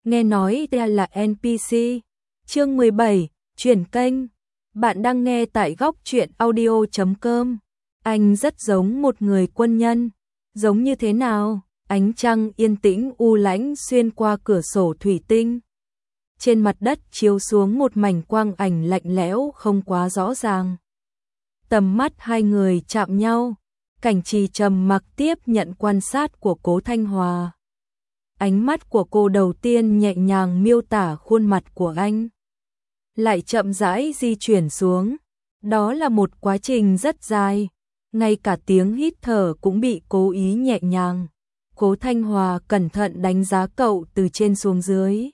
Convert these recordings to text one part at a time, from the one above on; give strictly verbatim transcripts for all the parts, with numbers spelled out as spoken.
Nghe nói ta là en pê xê. Chương mười bảy, chuyển kênh. Bạn đang nghe tại góc truyện audio chấm com. Anh rất giống một người quân nhân. Giống như thế nào? Ánh trăng yên tĩnh u lãnh xuyên qua cửa sổ thủy tinh. Trên mặt đất chiếu xuống một mảnh quang ảnh lạnh lẽo không quá rõ ràng. Tầm mắt hai người chạm nhau. Cảnh Trì trầm mặc tiếp nhận quan sát của Cố Thanh Hòa. Ánh mắt của cô đầu tiên nhẹ nhàng miêu tả khuôn mặt của anh, lại chậm rãi di chuyển xuống. Đó là một quá trình rất dài, ngay cả tiếng hít thở cũng bị cố ý nhẹ nhàng. Cố Thanh Hòa cẩn thận đánh giá cậu từ trên xuống dưới.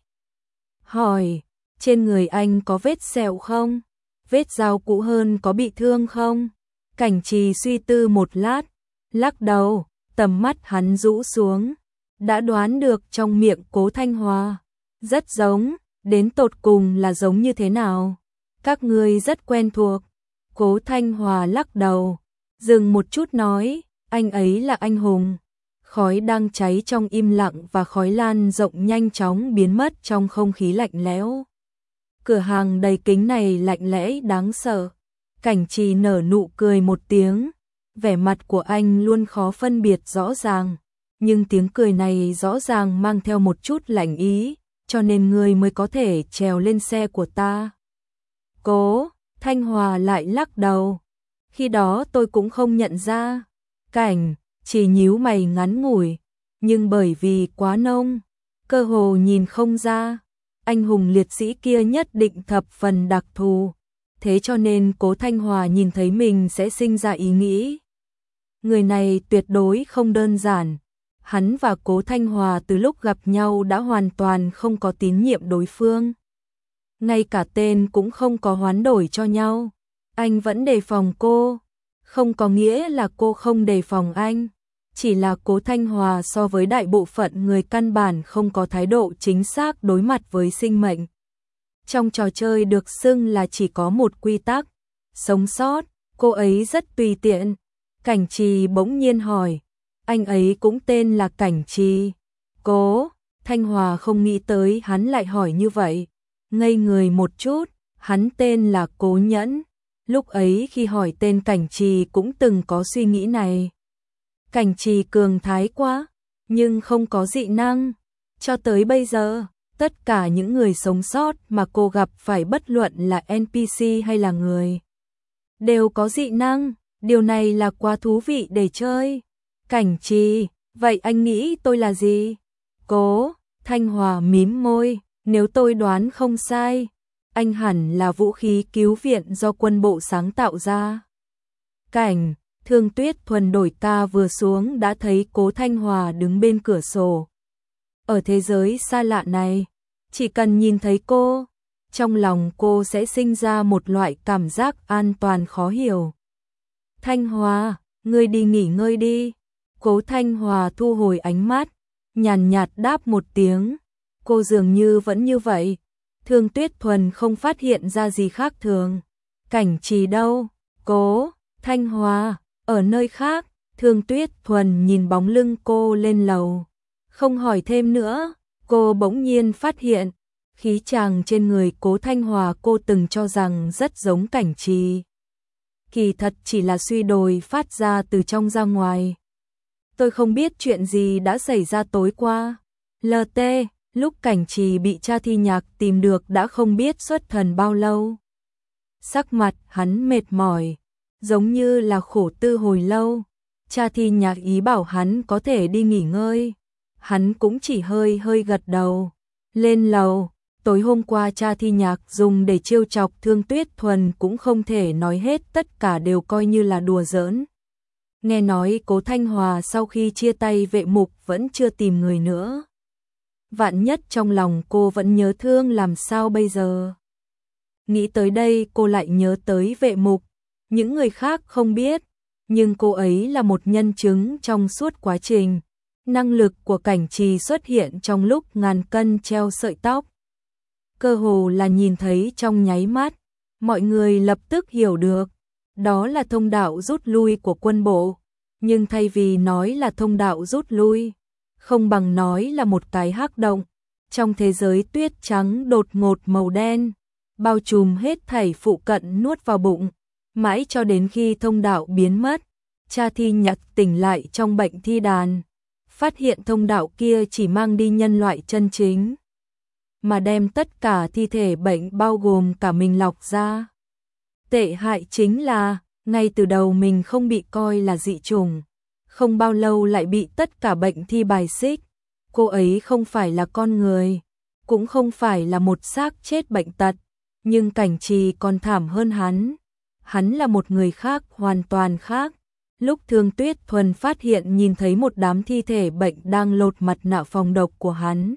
Hỏi, trên người anh có vết sẹo không? Vết dao cũ hơn có bị thương không? Cảnh Trì suy tư một lát, lắc đầu, tầm mắt hắn rũ xuống. Đã đoán được trong miệng Cố Thanh Hòa. Rất giống, đến tột cùng là giống như thế nào? Các ngươi rất quen thuộc. Cố Thanh Hòa lắc đầu, dừng một chút nói, anh ấy là anh hùng. Khói đang cháy trong im lặng và khói lan rộng nhanh chóng biến mất trong không khí lạnh lẽo. Cửa hàng đầy kính này lạnh lẽo đáng sợ. Cảnh Trì nở nụ cười một tiếng, vẻ mặt của anh luôn khó phân biệt rõ ràng. Nhưng tiếng cười này rõ ràng mang theo một chút lạnh ý, cho nên ngươi mới có thể trèo lên xe của ta. Cố Thanh Hòa lại lắc đầu. Khi đó tôi cũng không nhận ra. Cảnh Chỉ nhíu mày ngắn ngủi, nhưng bởi vì quá nông, cơ hồ nhìn không ra. Anh hùng liệt sĩ kia nhất định thập phần đặc thù, thế cho nên Cố Thanh Hòa nhìn thấy mình sẽ sinh ra ý nghĩ. Người này tuyệt đối không đơn giản. Hắn và Cố Thanh Hòa từ lúc gặp nhau đã hoàn toàn không có tín nhiệm đối phương. Ngay cả tên cũng không có hoán đổi cho nhau. Anh vẫn đề phòng cô. Không có nghĩa là cô không đề phòng anh. Chỉ là Cố Thanh Hòa so với đại bộ phận người căn bản không có thái độ chính xác đối mặt với sinh mệnh. Trong trò chơi được xưng là chỉ có một quy tắc, sống sót, cô ấy rất tùy tiện. Cảnh Trì bỗng nhiên hỏi, anh ấy cũng tên là Cảnh Trì? Cố Thanh Hòa không nghĩ tới hắn lại hỏi như vậy, ngây người một chút. Hắn tên là Cố Nhẫn. Lúc ấy khi hỏi tên Cảnh Trì cũng từng có suy nghĩ này. Cảnh Trì cường thái quá, nhưng không có dị năng. Cho tới bây giờ, tất cả những người sống sót mà cô gặp phải, bất luận là en pê xê hay là người, đều có dị năng. Điều này là quá thú vị để chơi. Cảnh Trì, vậy anh nghĩ tôi là gì? Cố Thanh Hòa mím môi, nếu tôi đoán không sai, anh hẳn là vũ khí cứu viện do quân bộ sáng tạo ra. Cảnh Thương Tuyết Thuần đổi ca vừa xuống đã thấy Cố Thanh Hòa đứng bên cửa sổ. Ở thế giới xa lạ này, chỉ cần nhìn thấy cô, trong lòng cô sẽ sinh ra một loại cảm giác an toàn khó hiểu. Thanh Hòa, ngươi đi nghỉ ngơi đi. Cố Thanh Hòa thu hồi ánh mắt, nhàn nhạt đáp một tiếng. Cô dường như vẫn như vậy. Thương Tuyết Thuần không phát hiện ra gì khác thường. Cảnh Trì đâu? Cố Thanh Hòa ở nơi khác. Thương Tuyết Thuần nhìn bóng lưng cô lên lầu, không hỏi thêm nữa. Cô bỗng nhiên phát hiện khí chàng trên người Cố Thanh Hòa cô từng cho rằng rất giống Cảnh Trì, kỳ thật chỉ là suy đồi phát ra từ trong ra ngoài. Tôi không biết chuyện gì đã xảy ra tối qua. lờ tê, lúc Cảnh Trì bị Cha Thi Nhạc tìm được đã không biết xuất thần bao lâu. Sắc mặt hắn mệt mỏi, giống như là khổ tư hồi lâu. Cha Thi Nhạc ý bảo hắn có thể đi nghỉ ngơi. Hắn cũng chỉ hơi hơi gật đầu. Lên lầu, tối hôm qua Cha Thi Nhạc dùng để trêu chọc Thương Tuyết Thuần cũng không thể nói hết, tất cả đều coi như là đùa giỡn. Nghe nói Cố Thanh Hòa sau khi chia tay Vệ Mục vẫn chưa tìm người nữa. Vạn nhất trong lòng cô vẫn nhớ thương làm sao bây giờ? Nghĩ tới đây cô lại nhớ tới Vệ Mục. Những người khác không biết, nhưng cô ấy là một nhân chứng trong suốt quá trình. Năng lực của Cảnh Trì xuất hiện trong lúc ngàn cân treo sợi tóc. Cơ hồ là nhìn thấy trong nháy mắt, mọi người lập tức hiểu được. Đó là thông đạo rút lui của quân bộ. Nhưng thay vì nói là thông đạo rút lui, không bằng nói là một cái hắc động. Trong thế giới tuyết trắng đột ngột màu đen, bao trùm hết thảy phụ cận nuốt vào bụng, mãi cho đến khi thông đạo biến mất, Cha Thi Nhạc tỉnh lại trong bệnh thi đàn, phát hiện thông đạo kia chỉ mang đi nhân loại chân chính, mà đem tất cả thi thể bệnh bao gồm cả mình lọc ra. Tệ hại chính là, ngay từ đầu mình không bị coi là dị chủng, không bao lâu lại bị tất cả bệnh thi bài xích. Cô ấy không phải là con người, cũng không phải là một xác chết bệnh tật, nhưng Cảnh Trì còn thảm hơn hắn. Hắn là một người khác, hoàn toàn khác. Lúc Thương Tuyết Thuần phát hiện nhìn thấy một đám thi thể bệnh đang lột mặt nạ phòng độc của hắn.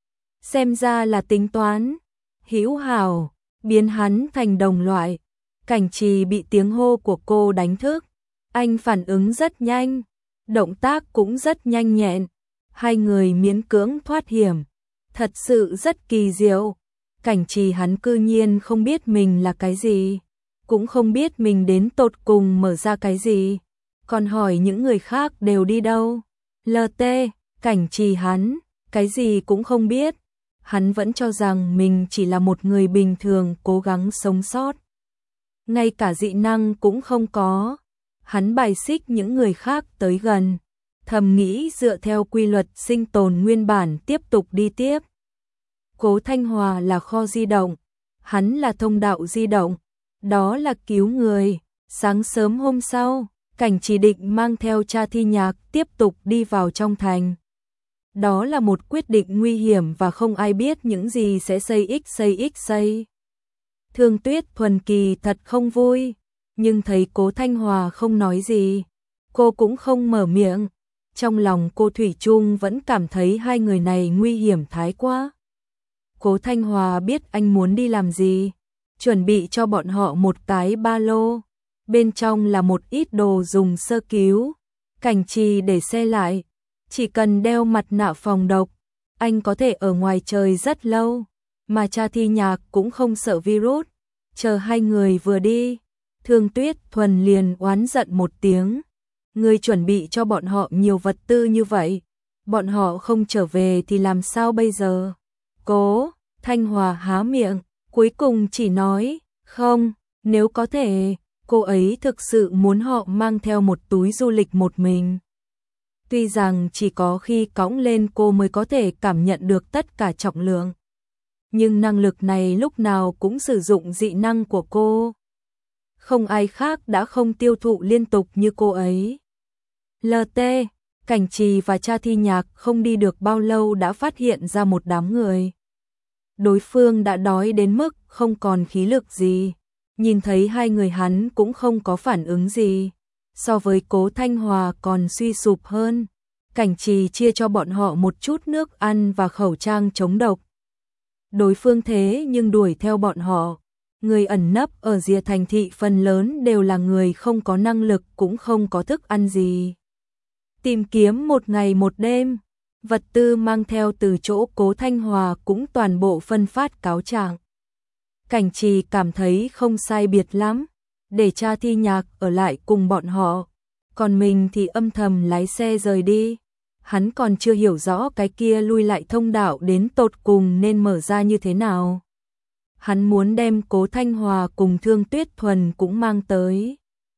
Xem ra là tính toán hữu hảo, biến hắn thành đồng loại. Cảnh Trì bị tiếng hô của cô đánh thức. Anh phản ứng rất nhanh, động tác cũng rất nhanh nhẹn. Hai người miễn cưỡng thoát hiểm, thật sự rất kỳ diệu. Cảnh Trì hắn cư nhiên không biết mình là cái gì, cũng không biết mình đến tột cùng mở ra cái gì, còn hỏi những người khác đều đi đâu. lờ tê, Cảnh Trì hắn, cái gì cũng không biết, hắn vẫn cho rằng mình chỉ là một người bình thường cố gắng sống sót. Ngay cả dị năng cũng không có, hắn bài xích những người khác tới gần. Thầm nghĩ dựa theo quy luật sinh tồn nguyên bản tiếp tục đi tiếp. Cố Thanh Hòa là kho di động, hắn là thông đạo di động, đó là cứu người. Sáng sớm hôm sau, Cảnh Trì định mang theo Cha Thi Nhạc tiếp tục đi vào trong thành. Đó là một quyết định nguy hiểm và không ai biết những gì sẽ xây x xây x xây. Thương Tuyết Thuần kỳ thật không vui, nhưng thấy Cố Thanh Hòa không nói gì, cô cũng không mở miệng. Trong lòng cô thủy chung vẫn cảm thấy hai người này nguy hiểm thái quá. Cố Thanh Hòa biết anh muốn đi làm gì, chuẩn bị cho bọn họ một cái ba lô. Bên trong là một ít đồ dùng sơ cứu. Cảnh Trì để xe lại, chỉ cần đeo mặt nạ phòng độc, anh có thể ở ngoài trời rất lâu. Mà Cha Thi Nhạc cũng không sợ virus. Chờ hai người vừa đi, Thương Tuyết Thuần liền oán giận một tiếng. Ngươi chuẩn bị cho bọn họ nhiều vật tư như vậy, bọn họ không trở về thì làm sao bây giờ? Cố Thanh Hòa há miệng, cuối cùng chỉ nói, không, nếu có thể, cô ấy thực sự muốn họ mang theo một túi du lịch một mình. Tuy rằng chỉ có khi cõng lên cô mới có thể cảm nhận được tất cả trọng lượng, nhưng năng lực này lúc nào cũng sử dụng dị năng của cô. Không ai khác đã không tiêu thụ liên tục như cô ấy. lờ tê, Cảnh Trì và Cha Thi Nhạc không đi được bao lâu đã phát hiện ra một đám người. Đối phương đã đói đến mức không còn khí lực gì. Nhìn thấy hai người hắn cũng không có phản ứng gì. So với Cố Thanh Hòa còn suy sụp hơn. Cảnh Trì chia cho bọn họ một chút nước ăn và khẩu trang chống độc. Đối phương thế nhưng đuổi theo bọn họ. Người ẩn nấp ở rìa thành thị phần lớn đều là người không có năng lực cũng không có thức ăn gì. Tìm kiếm một ngày một đêm, vật tư mang theo từ chỗ Cố Thanh Hòa cũng toàn bộ phân phát cáo trạng. Cảnh Trì cảm thấy không sai biệt lắm, để Cha Thi Nhạc ở lại cùng bọn họ, còn mình thì âm thầm lái xe rời đi. Hắn còn chưa hiểu rõ cái kia lui lại thông đạo đến tột cùng nên mở ra như thế nào. Hắn muốn đem Cố Thanh Hòa cùng Thương Tuyết Thuần cũng mang tới.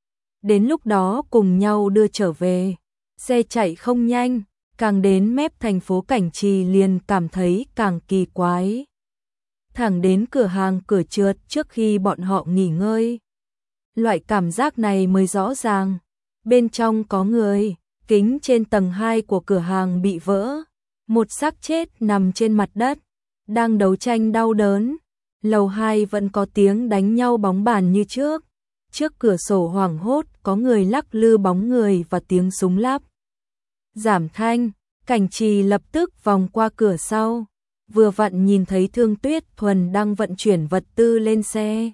Đến lúc đó cùng nhau đưa trở về. Xe chạy không nhanh, càng đến mép thành phố Cảnh Trì liền cảm thấy càng kỳ quái. Thẳng đến cửa hàng cửa trượt trước khi bọn họ nghỉ ngơi. Loại cảm giác này mới rõ ràng. Bên trong có người, kính trên tầng hai của cửa hàng bị vỡ. Một xác chết nằm trên mặt đất, đang đấu tranh đau đớn. Lầu hai vẫn có tiếng đánh nhau bóng bàn như trước. Trước cửa sổ hoảng hốt có người lắc lư bóng người và tiếng súng lắp. Giảm thanh, Cảnh Trì lập tức vòng qua cửa sau, vừa vặn nhìn thấy Thương Tuyết Thuần đang vận chuyển vật tư lên xe.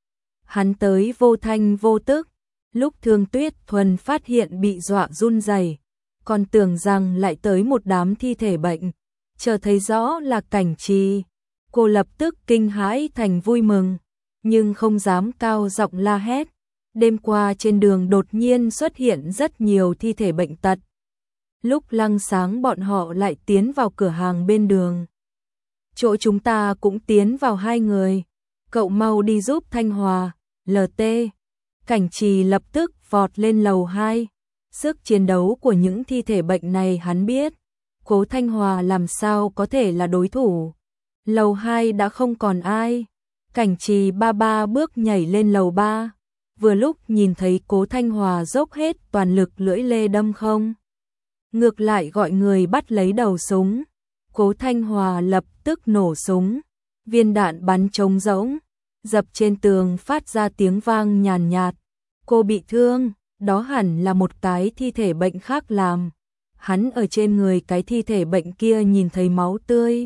Hắn tới vô thanh vô tức, lúc Thương Tuyết Thuần phát hiện bị dọa run rẩy, còn tưởng rằng lại tới một đám thi thể bệnh, chờ thấy rõ là Cảnh Trì, cô lập tức kinh hãi thành vui mừng, nhưng không dám cao giọng la hét. Đêm qua trên đường đột nhiên xuất hiện rất nhiều thi thể bệnh tật. Lúc lăng sáng bọn họ lại tiến vào cửa hàng bên đường. chỗ chúng ta cũng tiến vào hai người. Cậu mau đi giúp Thanh Hòa, lờ tê. Cảnh Trì lập tức vọt lên lầu hai. Sức chiến đấu của những thi thể bệnh này hắn biết. Cố Thanh Hòa làm sao có thể là đối thủ. Lầu hai đã không còn ai. Cảnh Trì ba ba bước nhảy lên lầu ba. Vừa lúc nhìn thấy Cố Thanh Hòa dốc hết toàn lực lưỡi lê đâm không. Ngược lại gọi người bắt lấy đầu súng. Cố Thanh Hòa lập tức nổ súng. Viên đạn bắn trống rỗng, dập trên tường phát ra tiếng vang nhàn nhạt. Cô bị thương, đó hẳn là một cái thi thể bệnh khác làm. Hắn ở trên người cái thi thể bệnh kia nhìn thấy máu tươi.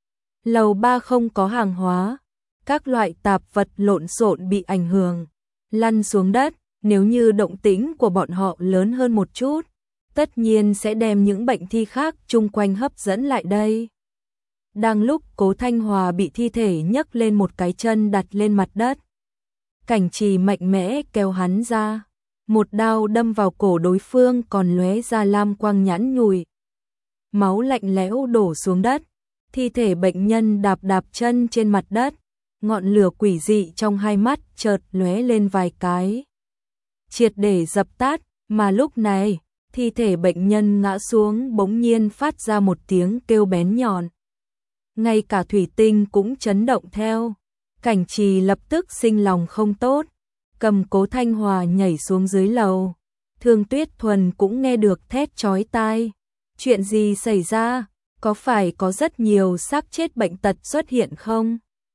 Lầu ba không có hàng hóa, các loại tạp vật lộn xộn bị ảnh hưởng, lăn xuống đất. Nếu như động tĩnh của bọn họ lớn hơn một chút, tất nhiên sẽ đem những bệnh thi khác chung quanh hấp dẫn lại đây. Đang lúc Cố Thanh Hòa bị thi thể nhấc lên một cái chân đặt lên mặt đất. Cảnh Trì mạnh mẽ kéo hắn ra, một đao đâm vào cổ đối phương còn lóe ra lam quang nhãn nhùi. Máu lạnh lẽo đổ xuống đất, thi thể bệnh nhân đạp đạp chân trên mặt đất, ngọn lửa quỷ dị trong hai mắt chợt lóe lên vài cái. Triệt để dập tắt, mà lúc này, thi thể bệnh nhân ngã xuống bỗng nhiên phát ra một tiếng kêu bén nhọn. Ngay cả thủy tinh cũng chấn động theo. Cảnh Trì lập tức sinh lòng không tốt, cầm Cố Thanh Hòa nhảy xuống dưới lầu. Thương Tuyết Thuần cũng nghe được thét chói tai. Chuyện gì xảy ra? Có phải có rất nhiều xác chết bệnh tật xuất hiện không?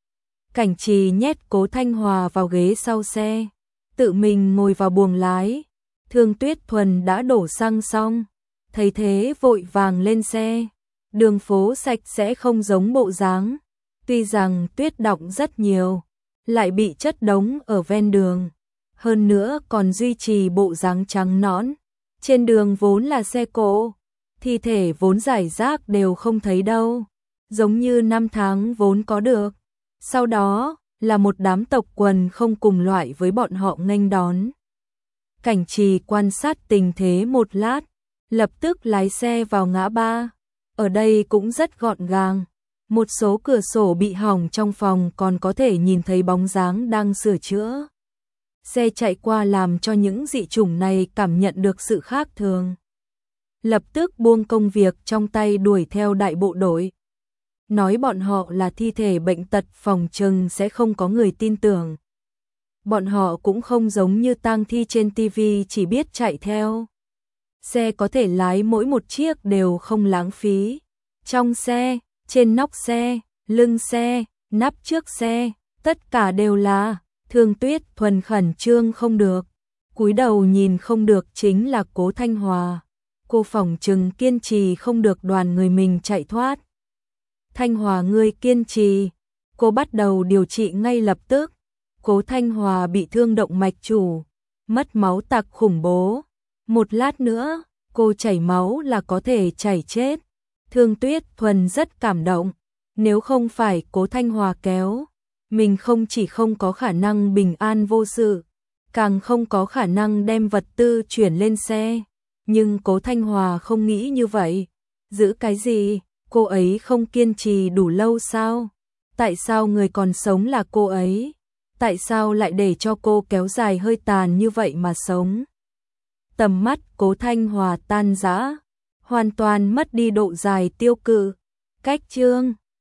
Cảnh Trì nhét Cố Thanh Hòa vào ghế sau xe, tự mình ngồi vào buồng lái. Thương Tuyết Thuần đã đổ xăng xong, thấy thế vội vàng lên xe. Đường phố sạch sẽ không giống bộ dáng, tuy rằng tuyết đọng rất nhiều, lại bị chất đống ở ven đường, hơn nữa còn duy trì bộ dáng trắng nõn. Trên đường vốn là xe cộ, thi thể vốn rải rác đều không thấy đâu, giống như năm tháng vốn có được. Sau đó là một đám tộc quần không cùng loại với bọn họ nghênh đón. Cảnh Trì quan sát tình thế một lát, lập tức lái xe vào ngã ba. Ở đây cũng rất gọn gàng, một số cửa sổ bị hỏng trong phòng còn có thể nhìn thấy bóng dáng đang sửa chữa. Xe chạy qua làm cho những dị chủng này cảm nhận được sự khác thường. Lập tức buông công việc trong tay đuổi theo đại bộ đội. Nói bọn họ là thi thể bệnh tật phòng chừng sẽ không có người tin tưởng. Bọn họ cũng không giống như tang thi trên tivi chỉ biết chạy theo. Xe có thể lái mỗi một chiếc đều không lãng phí. Trong xe, trên nóc xe, lưng xe, nắp trước xe, tất cả đều là. Thương Tuyết Thuần khẩn trương không được, cúi đầu nhìn không được chính là Cố Thanh Hòa. Cô phỏng chừng kiên trì không được đoàn người mình chạy thoát. Thanh Hòa ngươi kiên trì, cô bắt đầu điều trị ngay lập tức. Cố Thanh Hòa bị thương động mạch chủ, mất máu tặc khủng bố. Một lát nữa, cô chảy máu là có thể chảy chết. Thương Tuyết Thuần rất cảm động, nếu không phải Cố Thanh Hòa kéo, mình không chỉ không có khả năng bình an vô sự, càng không có khả năng đem vật tư chuyển lên xe. Nhưng Cố Thanh Hòa không nghĩ như vậy. Giữ cái gì? Cô ấy không kiên trì đủ lâu sao? Tại sao người còn sống là cô ấy? Tại sao lại để cho cô kéo dài hơi tàn như vậy mà sống? Tầm mắt Cố Thanh Hòa tan rã, hoàn toàn mất đi độ dài tiêu cự. Cách chương